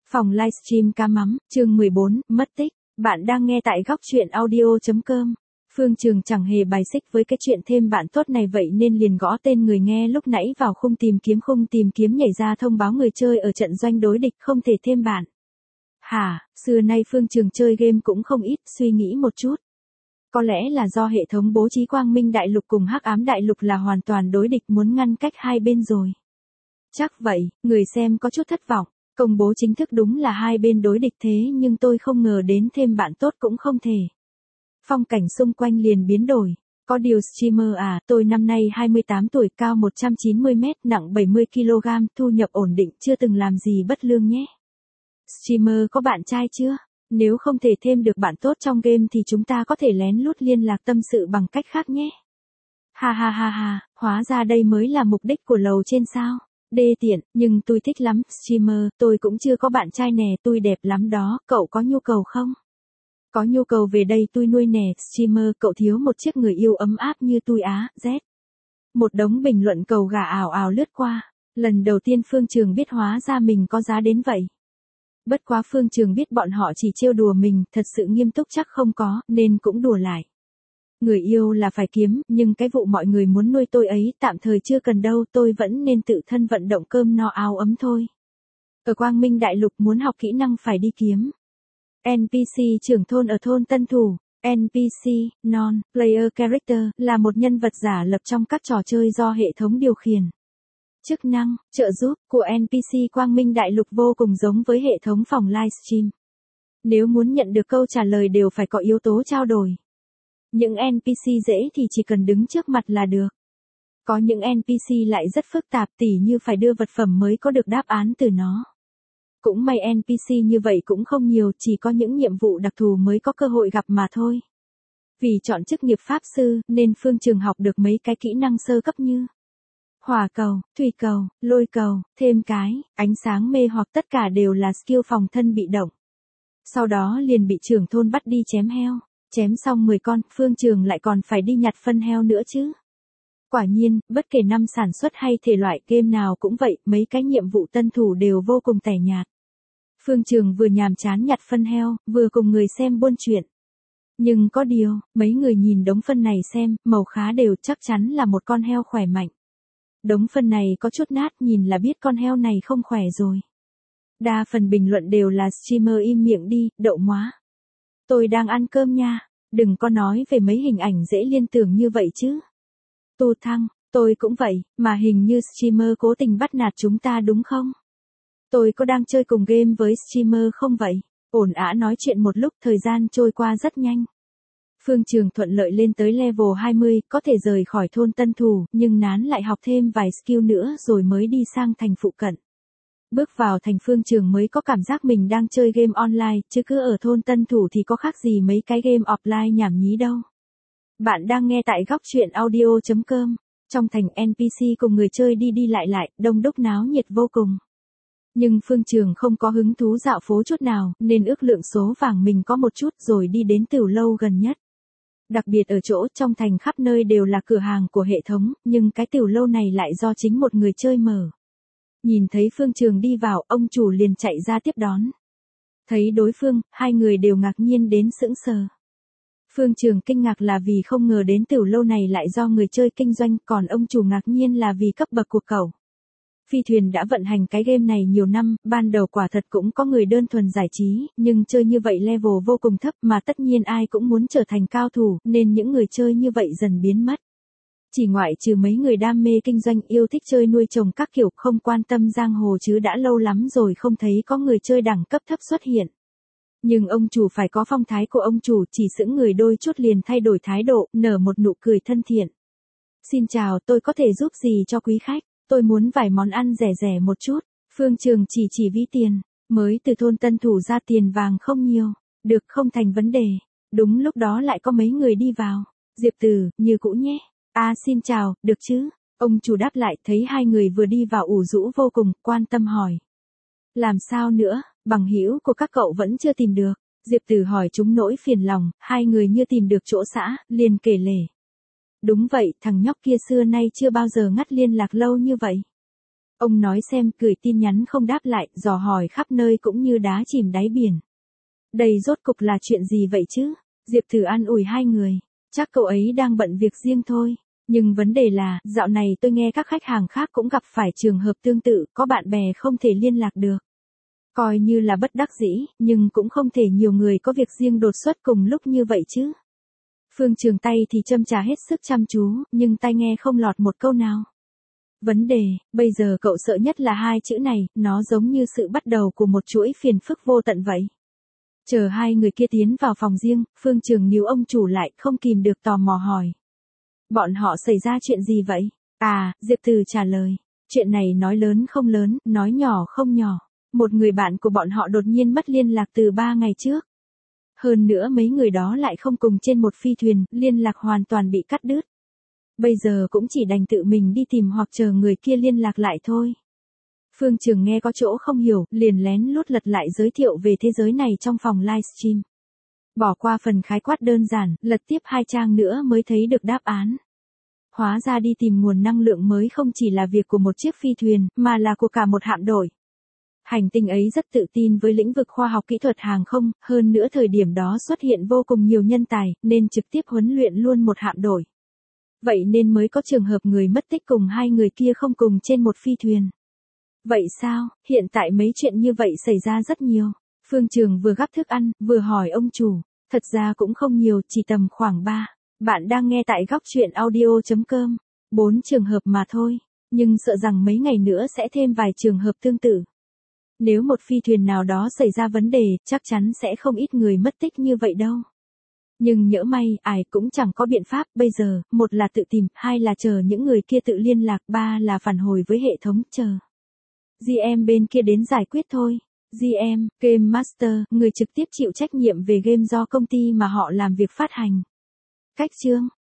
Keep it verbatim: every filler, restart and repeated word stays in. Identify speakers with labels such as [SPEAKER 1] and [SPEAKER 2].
[SPEAKER 1] Phòng livestream cá mắm, chương mười bốn, mất tích. Bạn đang nghe tại góc chuyện audio.com. Phương Trường chẳng hề bài xích với cái chuyện thêm bạn tốt này vậy nên liền gõ tên người nghe lúc nãy vào khung tìm kiếm khung tìm kiếm nhảy ra thông báo người chơi ở trận doanh đối địch không thể thêm bạn. Hả, xưa nay Phương Trường chơi game cũng không ít, suy nghĩ một chút. Có lẽ là do hệ thống bố trí Quang Minh Đại Lục cùng Hắc Ám Đại Lục là hoàn toàn đối địch muốn ngăn cách hai bên rồi. Chắc vậy, người xem có chút thất vọng. Công bố chính thức đúng là hai bên đối địch thế nhưng tôi không ngờ đến thêm bạn tốt cũng không thể. Phong cảnh xung quanh liền biến đổi. Có điều streamer à, tôi năm nay hai mươi tám tuổi, cao một trăm chín mươi mét, nặng bảy mươi ki lô gam, thu nhập ổn định, chưa từng làm gì bất lương nhé. Streamer có bạn trai chưa? Nếu không thể thêm được bạn tốt trong game thì chúng ta có thể lén lút liên lạc tâm sự bằng cách khác nhé. Ha ha ha ha, hóa ra đây mới là mục đích của lầu trên sao. Đê tiện, nhưng tôi thích lắm, streamer, tôi cũng chưa có bạn trai nè, tôi đẹp lắm đó, cậu có nhu cầu không? Có nhu cầu về đây tôi nuôi nè, streamer, cậu thiếu một chiếc người yêu ấm áp như tôi á, Z. Một đống bình luận cầu gà ảo ảo lướt qua, lần đầu tiên Phương Trường biết hóa ra mình có giá đến vậy. Bất quá Phương Trường biết bọn họ chỉ trêu đùa mình, thật sự nghiêm túc chắc không có, nên cũng đùa lại. Người yêu là phải kiếm, nhưng cái vụ mọi người muốn nuôi tôi ấy tạm thời chưa cần đâu, tôi vẫn nên tự thân vận động cơm no áo ấm thôi. Ở Quang Minh Đại Lục muốn học kỹ năng phải đi kiếm. en pê xê trưởng thôn ở thôn Tân Thủ, en pê xê, Non-Player Character, là một nhân vật giả lập trong các trò chơi do hệ thống điều khiển. Chức năng, trợ giúp của en pê xê Quang Minh Đại Lục vô cùng giống với hệ thống phòng livestream. Nếu muốn nhận được câu trả lời đều phải có yếu tố trao đổi. Những en pê xê dễ thì chỉ cần đứng trước mặt là được. Có những en pê xê lại rất phức tạp tỉ như phải đưa vật phẩm mới có được đáp án từ nó. Cũng may en pê xê như vậy cũng không nhiều, chỉ có những nhiệm vụ đặc thù mới có cơ hội gặp mà thôi. Vì chọn chức nghiệp pháp sư nên Phương Trường học được mấy cái kỹ năng sơ cấp như hỏa cầu, thủy cầu, lôi cầu, thêm cái, ánh sáng mê hoặc tất cả đều là skill phòng thân bị động. Sau đó liền bị trưởng thôn bắt đi chém heo. Chém xong mười con, Phương Trường lại còn phải đi nhặt phân heo nữa chứ. Quả nhiên, bất kể năm sản xuất hay thể loại game nào cũng vậy, mấy cái nhiệm vụ tân thủ đều vô cùng tẻ nhạt. Phương Trường vừa nhàm chán nhặt phân heo, vừa cùng người xem buôn chuyện. Nhưng có điều, mấy người nhìn đống phân này xem, màu khá đều, chắc chắn là một con heo khỏe mạnh. Đống phân này có chút nát, nhìn là biết con heo này không khỏe rồi. Đa phần bình luận đều là streamer im miệng đi, đậu móa. Tôi đang ăn cơm nha, đừng có nói về mấy hình ảnh dễ liên tưởng như vậy chứ. Tu Thăng, tôi cũng vậy, mà hình như streamer cố tình bắt nạt chúng ta đúng không? Tôi có đang chơi cùng game với streamer không vậy? Ổn ả nói chuyện một lúc, thời gian trôi qua rất nhanh. Phương Trường thuận lợi lên tới level hai mươi, có thể rời khỏi thôn Tân Thủ, nhưng nán lại học thêm vài skill nữa rồi mới đi sang thành phụ cận. Bước vào thành Phương Trường mới có cảm giác mình đang chơi game online, chứ cứ ở thôn Tân Thủ thì có khác gì mấy cái game offline nhảm nhí đâu. Bạn đang nghe tại góc chuyện audio.com. Trong thành en pê xê cùng người chơi đi đi lại lại, đông đúc náo nhiệt vô cùng. Nhưng Phương Trường không có hứng thú dạo phố chút nào, nên ước lượng số vàng mình có một chút rồi đi đến tửu lâu gần nhất. Đặc biệt ở chỗ trong thành khắp nơi đều là cửa hàng của hệ thống, nhưng cái tửu lâu này lại do chính một người chơi mở. Nhìn thấy Phương Trường đi vào, ông chủ liền chạy ra tiếp đón. Thấy đối phương, hai người đều ngạc nhiên đến sững sờ. Phương Trường kinh ngạc là vì không ngờ đến tửu lâu này lại do người chơi kinh doanh, còn ông chủ ngạc nhiên là vì cấp bậc của cậu. Phi Thuyền đã vận hành cái game này nhiều năm, ban đầu quả thật cũng có người đơn thuần giải trí, nhưng chơi như vậy level vô cùng thấp mà tất nhiên ai cũng muốn trở thành cao thủ, nên những người chơi như vậy dần biến mất. Chỉ ngoại trừ mấy người đam mê kinh doanh yêu thích chơi nuôi trồng các kiểu không quan tâm giang hồ chứ đã lâu lắm rồi không thấy có người chơi đẳng cấp thấp xuất hiện. Nhưng ông chủ phải có phong thái của ông chủ, chỉ sững người đôi chút liền thay đổi thái độ, nở một nụ cười thân thiện. Xin chào, tôi có thể giúp gì cho quý khách? Tôi muốn vài món ăn rẻ rẻ một chút. Phương Trường chỉ chỉ ví tiền, mới từ thôn Tân Thủ ra tiền vàng không nhiều, được không thành vấn đề. Đúng lúc đó lại có mấy người đi vào. Diệp Từ, như cũ nhé. À xin chào, được chứ? Ông chủ đáp lại, thấy hai người vừa đi vào ủ rũ vô cùng, quan tâm hỏi. Làm sao nữa, bằng hữu của các cậu vẫn chưa tìm được. Diệp Từ hỏi chúng nỗi phiền lòng, hai người như tìm được chỗ xã, liền kể lể. Đúng vậy, thằng nhóc kia xưa nay chưa bao giờ ngắt liên lạc lâu như vậy. Ông nói xem, gửi tin nhắn không đáp lại, dò hỏi khắp nơi cũng như đá chìm đáy biển. Đây rốt cục là chuyện gì vậy chứ? Diệp Tử an ủi hai người. Chắc cậu ấy đang bận việc riêng thôi. Nhưng vấn đề là, dạo này tôi nghe các khách hàng khác cũng gặp phải trường hợp tương tự, có bạn bè không thể liên lạc được. Coi như là bất đắc dĩ, nhưng cũng không thể nhiều người có việc riêng đột xuất cùng lúc như vậy chứ. Phương Trường tay thì châm trà hết sức chăm chú, nhưng tai nghe không lọt một câu nào. Vấn đề, bây giờ cậu sợ nhất là hai chữ này, nó giống như sự bắt đầu của một chuỗi phiền phức vô tận vậy. Chờ hai người kia tiến vào phòng riêng, Phương Trường níu ông chủ lại, không kìm được tò mò hỏi. Bọn họ xảy ra chuyện gì vậy? À, Diệp Từ trả lời. Chuyện này nói lớn không lớn, nói nhỏ không nhỏ. Một người bạn của bọn họ đột nhiên mất liên lạc từ ba ngày trước. Hơn nữa mấy người đó lại không cùng trên một phi thuyền, liên lạc hoàn toàn bị cắt đứt. Bây giờ cũng chỉ đành tự mình đi tìm hoặc chờ người kia liên lạc lại thôi. Phương Trường nghe có chỗ không hiểu, liền lén lút lật lại giới thiệu về thế giới này trong phòng livestream. Bỏ qua phần khái quát đơn giản, lật tiếp hai trang nữa mới thấy được đáp án. Hóa ra đi tìm nguồn năng lượng mới không chỉ là việc của một chiếc phi thuyền, mà là của cả một hạm đội. Hành tinh ấy rất tự tin với lĩnh vực khoa học kỹ thuật hàng không, hơn nữa thời điểm đó xuất hiện vô cùng nhiều nhân tài, nên trực tiếp huấn luyện luôn một hạm đội. Vậy nên mới có trường hợp người mất tích cùng hai người kia không cùng trên một phi thuyền. Vậy sao, hiện tại mấy chuyện như vậy xảy ra rất nhiều. Phương Trường vừa gắp thức ăn, vừa hỏi ông chủ. Thật ra cũng không nhiều, chỉ tầm khoảng ba. Bạn đang nghe tại góc chuyện audio chấm com. Bốn trường hợp mà thôi. Nhưng sợ rằng mấy ngày nữa sẽ thêm vài trường hợp tương tự. Nếu một phi thuyền nào đó xảy ra vấn đề, chắc chắn sẽ không ít người mất tích như vậy đâu. Nhưng nhỡ may, ai cũng chẳng có biện pháp, bây giờ, một là tự tìm, hai là chờ những người kia tự liên lạc, ba là phản hồi với hệ thống, chờ giê em bên kia đến giải quyết thôi. giê em, Game Master, người trực tiếp chịu trách nhiệm về game do công ty mà họ làm việc phát hành. Cách chương